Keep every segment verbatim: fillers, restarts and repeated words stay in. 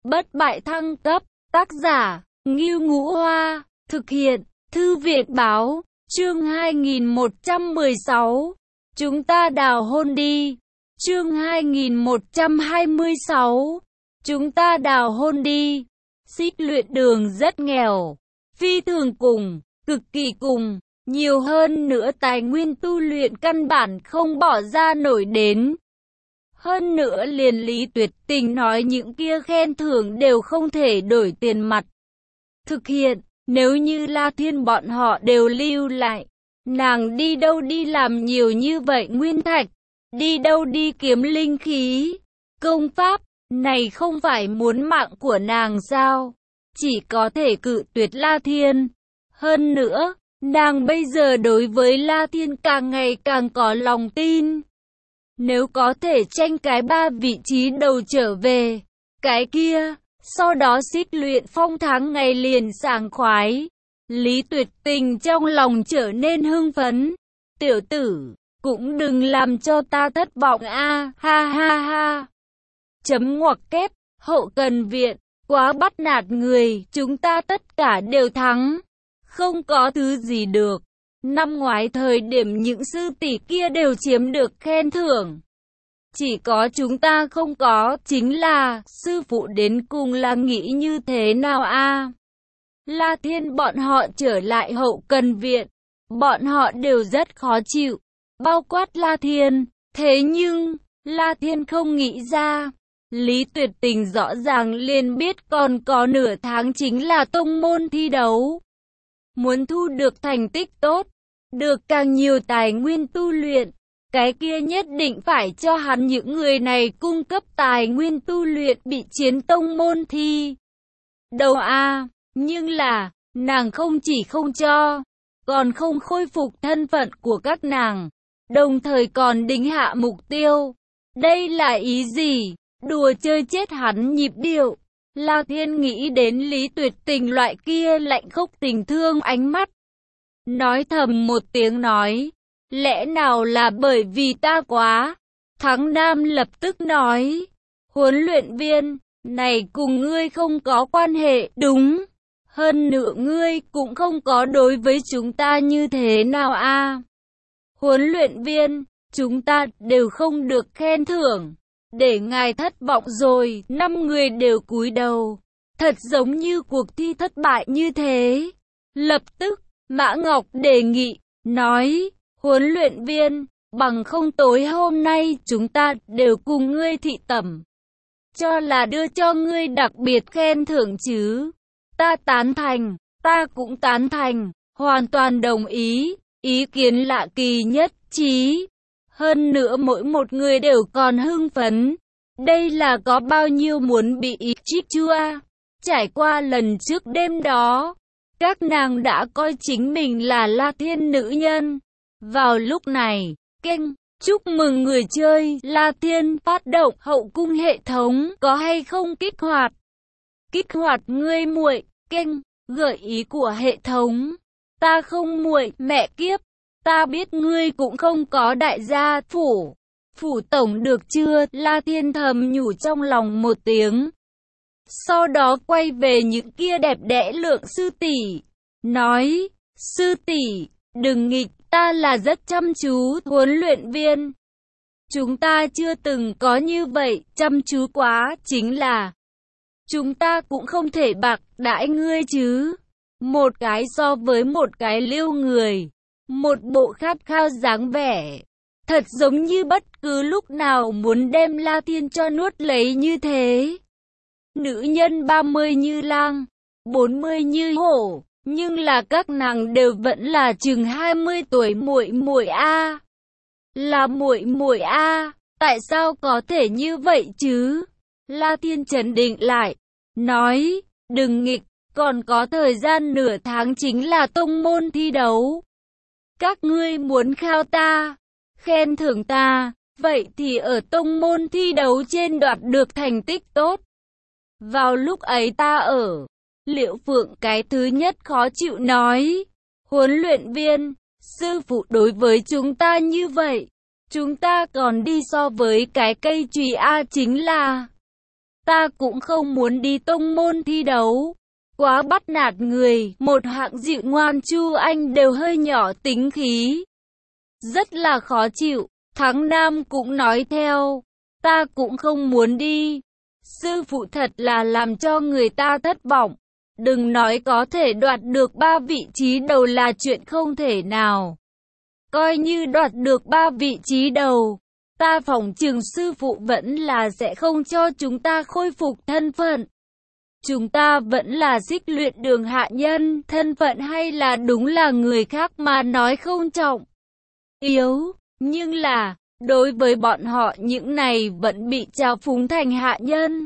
Bất bại thăng cấp, tác giả, Ngưu Ngũ Hoa, thực hiện, Thư viện Báo, chương hai nghìn một trăm mười sáu, chúng ta đào hôn đi, chương hai nghìn một trăm hai mươi sáu, chúng ta đào hôn đi, Xích luyện đường rất nghèo, phi thường cùng, cực kỳ cùng, nhiều hơn nữa tài nguyên tu luyện căn bản không bỏ ra nổi đến. Hơn nữa liền Lý Tuyệt Tình nói những kia khen thưởng đều không thể đổi tiền mặt. Thực hiện, nếu như La Thiên bọn họ đều lưu lại, nàng đi đâu đi làm nhiều như vậy nguyên thạch, đi đâu đi kiếm linh khí, công pháp, này không phải muốn mạng của nàng sao? Chỉ có thể cự tuyệt La Thiên. Hơn nữa, nàng bây giờ đối với La Thiên càng ngày càng có lòng tin. Nếu có thể tranh cái ba vị trí đầu trở về, cái kia, sau đó xích luyện phong tháng ngày liền sảng khoái. Lý Tuyệt Tình trong lòng trở nên hưng phấn. Tiểu tử, cũng đừng làm cho ta thất vọng a, ha ha ha. Chấm ngoặc kép, hậu cần viện, quá bắt nạt người, chúng ta tất cả đều thắng. Không có thứ gì được. Năm ngoái thời điểm những sư tỷ kia đều chiếm được khen thưởng. Chỉ có chúng ta không có, chính là, sư phụ đến cùng là nghĩ như thế nào a? La Thiên bọn họ trở lại hậu cần viện, bọn họ đều rất khó chịu, bao quát La Thiên, thế nhưng, La Thiên không nghĩ ra. Lý Tuyệt Tình rõ ràng liền biết còn có nửa tháng chính là tông môn thi đấu. Muốn thu được thành tích tốt, được càng nhiều tài nguyên tu luyện, cái kia nhất định phải cho hắn những người này cung cấp tài nguyên tu luyện bị chiến tông môn thi. Đầu a, nhưng là, nàng không chỉ không cho, còn không khôi phục thân phận của các nàng, đồng thời còn đính hạ mục tiêu. Đây là ý gì? Đùa chơi chết hắn nhịp điệu. La Thiên nghĩ đến Lý Tuyệt Tình loại kia lạnh khốc tình thương ánh mắt. Nói thầm một tiếng nói, lẽ nào là bởi vì ta quá? Thắng Nam lập tức nói, huấn luyện viên, này cùng ngươi không có quan hệ, đúng. Hơn nữa ngươi cũng không có đối với chúng ta như thế nào a? Huấn luyện viên, chúng ta đều không được khen thưởng. Để ngài thất vọng rồi, năm người đều cúi đầu. Thật giống như cuộc thi thất bại như thế. Lập tức, Mã Ngọc đề nghị, nói, huấn luyện viên, bằng không tối hôm nay chúng ta đều cùng ngươi thị tẩm. Cho là đưa cho ngươi đặc biệt khen thưởng chứ. Ta tán thành, ta cũng tán thành, hoàn toàn đồng ý, ý kiến lạ kỳ nhất trí. Hơn nữa mỗi một người đều còn hưng phấn. Đây là có bao nhiêu muốn bị chích chưa? Trải qua lần trước đêm đó, các nàng đã coi chính mình là La Thiên nữ nhân. Vào lúc này, kênh chúc mừng người chơi La Thiên phát động hậu cung hệ thống có hay không kích hoạt? Kích hoạt ngươi muội, kênh gợi ý của hệ thống. Ta không muội, mẹ kiếp. Ta biết ngươi cũng không có đại gia phủ. Phủ tổng được chưa? La Thiên thầm nhủ trong lòng một tiếng. Sau đó quay về những kia đẹp đẽ lượng sư tỷ. Nói, sư tỷ, đừng nghịch, ta là rất chăm chú huấn luyện viên. Chúng ta chưa từng có như vậy, chăm chú quá, chính là chúng ta cũng không thể bạc đãi ngươi chứ. Một cái so với một cái lưu người. Một bộ khát khao dáng vẻ, thật giống như bất cứ lúc nào muốn đem La Thiên cho nuốt lấy như thế. Nữ nhân ba mươi như lang, bốn mươi như hổ, nhưng là các nàng đều vẫn là chừng hai mươi tuổi muội muội a. Là muội muội a, tại sao có thể như vậy chứ? La Thiên trấn định lại, nói, đừng nghịch, còn có thời gian nửa tháng chính là tông môn thi đấu. Các ngươi muốn khao ta, khen thưởng ta, vậy thì ở tông môn thi đấu trên đoạt được thành tích tốt. Vào lúc ấy ta ở, Liễu Phượng cái thứ nhất khó chịu nói, huấn luyện viên, sư phụ đối với chúng ta như vậy, chúng ta còn đi so với cái cây chùy A chính là, ta cũng không muốn đi tông môn thi đấu. Quá bắt nạt người, một hạng dịu ngoan Chu Anh đều hơi nhỏ tính khí. Rất là khó chịu, Thắng Nam cũng nói theo, ta cũng không muốn đi. Sư phụ thật là làm cho người ta thất vọng. Đừng nói có thể đoạt được ba vị trí đầu là chuyện không thể nào. Coi như đoạt được ba vị trí đầu, ta phỏng chừng sư phụ vẫn là sẽ không cho chúng ta khôi phục thân phận. Chúng ta vẫn là xích luyện đường hạ nhân, thân phận hay là đúng là người khác mà nói không trọng yếu, nhưng là, đối với bọn họ những này vẫn bị trào phúng thành hạ nhân.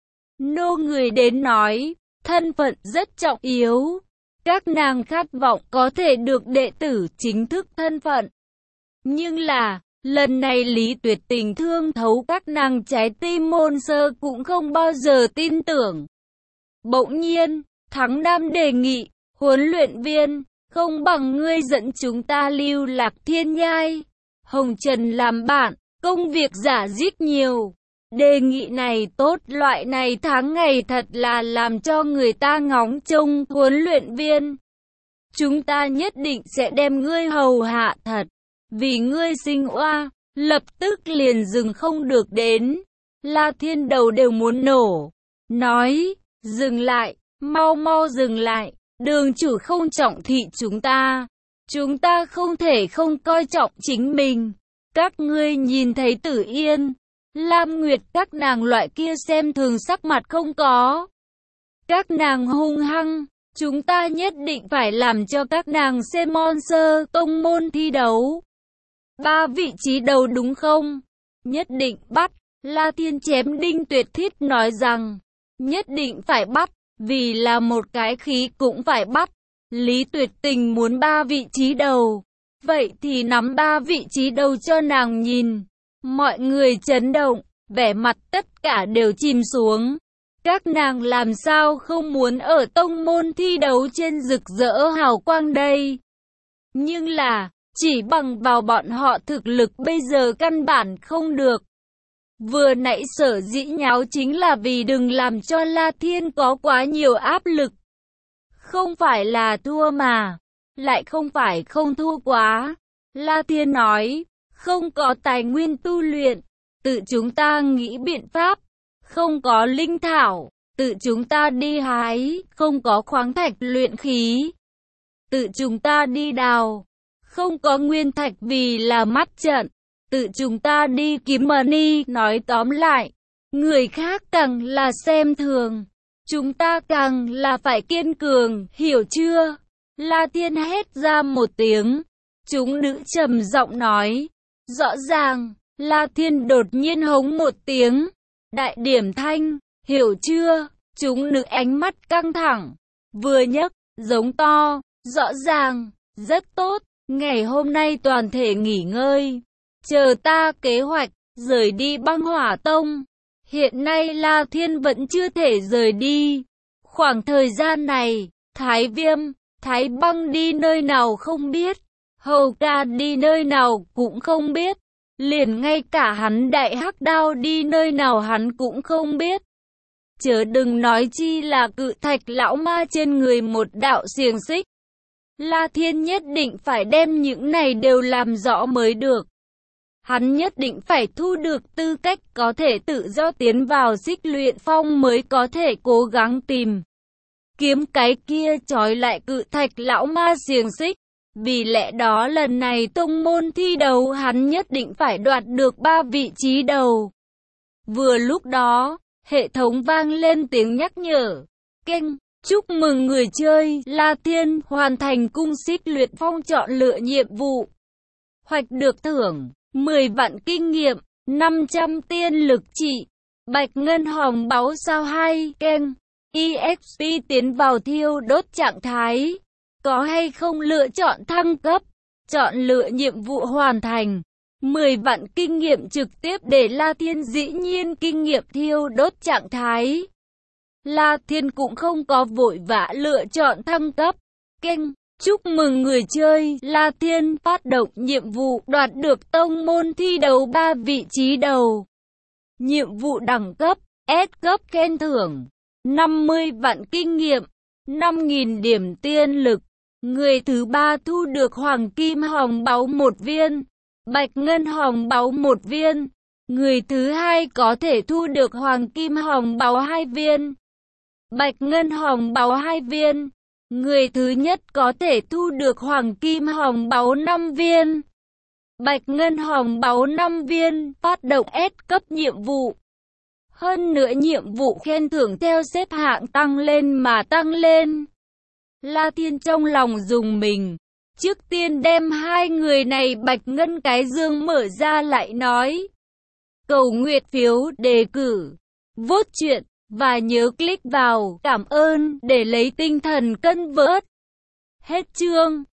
Nô người đến nói, thân phận rất trọng yếu. Các nàng khát vọng có thể được đệ tử chính thức thân phận. Nhưng là, lần này Lý Tuyệt Tình thương thấu các nàng trái tim môn sơ cũng không bao giờ tin tưởng. Bỗng nhiên, Thắng Nam đề nghị, huấn luyện viên, không bằng ngươi dẫn chúng ta lưu lạc thiên nhai. Hồng Trần làm bạn, công việc giả dích nhiều. Đề nghị này tốt, loại này tháng ngày thật là làm cho người ta ngóng trông. Huấn luyện viên, chúng ta nhất định sẽ đem ngươi hầu hạ thật. Vì ngươi sinh oa, lập tức liền dừng không được đến. La Thiên đầu đều muốn nổ. Nói, dừng lại, mau mau dừng lại. Đường chủ không trọng thị chúng ta. Chúng ta không thể không coi trọng chính mình. Các ngươi nhìn thấy Tử Yên, Lam Nguyệt các nàng loại kia xem thường sắc mặt không có. Các nàng hung hăng, chúng ta nhất định phải làm cho các nàng xem monster tông môn thi đấu. Ba vị trí đầu đúng không? Nhất định bắt. La Thiên chém đinh tuyệt thiết nói rằng, nhất định phải bắt, vì là một cái khí cũng phải bắt. Lý Tuyệt Tình muốn ba vị trí đầu, vậy thì nắm ba vị trí đầu cho nàng nhìn. Mọi người chấn động, vẻ mặt tất cả đều chìm xuống. Các nàng làm sao không muốn ở tông môn thi đấu trên rực rỡ hào quang đây? Nhưng là, chỉ bằng vào bọn họ thực lực bây giờ căn bản không được. Vừa nãy sở dĩ nháo chính là vì đừng làm cho La Thiên có quá nhiều áp lực. Không phải là thua mà, lại không phải không thua quá. La Thiên nói, không có tài nguyên tu luyện, tự chúng ta nghĩ biện pháp. Không có linh thảo, tự chúng ta đi hái. Không có khoáng thạch luyện khí, tự chúng ta đi đào. Không có nguyên thạch vì là mắt trận, tự chúng ta đi kiếm money. Nói tóm lại, người khác càng là xem thường, chúng ta càng là phải kiên cường, hiểu chưa? La Thiên hét ra một tiếng. Chúng nữ trầm giọng nói. Rõ ràng, La Thiên đột nhiên hống một tiếng. Đại điểm thanh, hiểu chưa? Chúng nữ ánh mắt căng thẳng, vừa nhấc, giống to. Rõ ràng, rất tốt. Ngày hôm nay toàn thể nghỉ ngơi, chờ ta kế hoạch, rời đi băng hỏa tông. Hiện nay La Thiên vẫn chưa thể rời đi. Khoảng thời gian này, Thái Viêm, Thái Băng đi nơi nào không biết, Hầu Ca đi nơi nào cũng không biết, liền ngay cả hắn Đại Hắc Đao đi nơi nào hắn cũng không biết. Chớ đừng nói chi là Cự Thạch lão ma trên người một đạo xiềng xích. La Thiên nhất định phải đem những này đều làm rõ mới được. Hắn nhất định phải thu được tư cách có thể tự do tiến vào xích luyện phong mới có thể cố gắng tìm kiếm cái kia trói lại Cự Thạch lão ma xiềng xích. Vì lẽ đó lần này tông môn thi đấu hắn nhất định phải đoạt được ba vị trí đầu. Vừa lúc đó, hệ thống vang lên tiếng nhắc nhở. Keng, chúc mừng người chơi La Thiên hoàn thành cung xích luyện phong chọn lựa nhiệm vụ. Hoạch được thưởng mười vạn kinh nghiệm, năm trăm tiên lực trị, bạch ngân hồng báu sao hai. Keng, e ích pê tiến vào thiêu đốt trạng thái. Có hay không lựa chọn thăng cấp, chọn lựa nhiệm vụ hoàn thành. mười vạn kinh nghiệm trực tiếp để La Thiên dĩ nhiên kinh nghiệm thiêu đốt trạng thái. La Thiên cũng không có vội vã lựa chọn thăng cấp. Keng, chúc mừng người chơi La Thiên phát động nhiệm vụ đoạt được tông môn thi đấu ba vị trí đầu. Nhiệm vụ đẳng cấp, S cấp khen thưởng, năm mươi vạn kinh nghiệm, năm nghìn điểm tiên lực. Người thứ ba thu được hoàng kim hồng báu một viên, bạch ngân hồng báu một viên. Người thứ hai có thể thu được hoàng kim hồng báu hai viên, bạch ngân hồng báu hai viên. Người thứ nhất có thể thu được hoàng kim hồng báu năm viên, bạch ngân hồng báu năm viên. Phát động S cấp nhiệm vụ. Hơn nữa nhiệm vụ khen thưởng theo xếp hạng tăng lên mà tăng lên. La Thiên trong lòng dùng mình. Trước tiên đem hai người này bạch ngân cái dương mở ra lại nói. Cầu nguyện phiếu đề cử, vote chuyện, và nhớ click vào cảm ơn để lấy tinh thần cân vớt. Hết chương.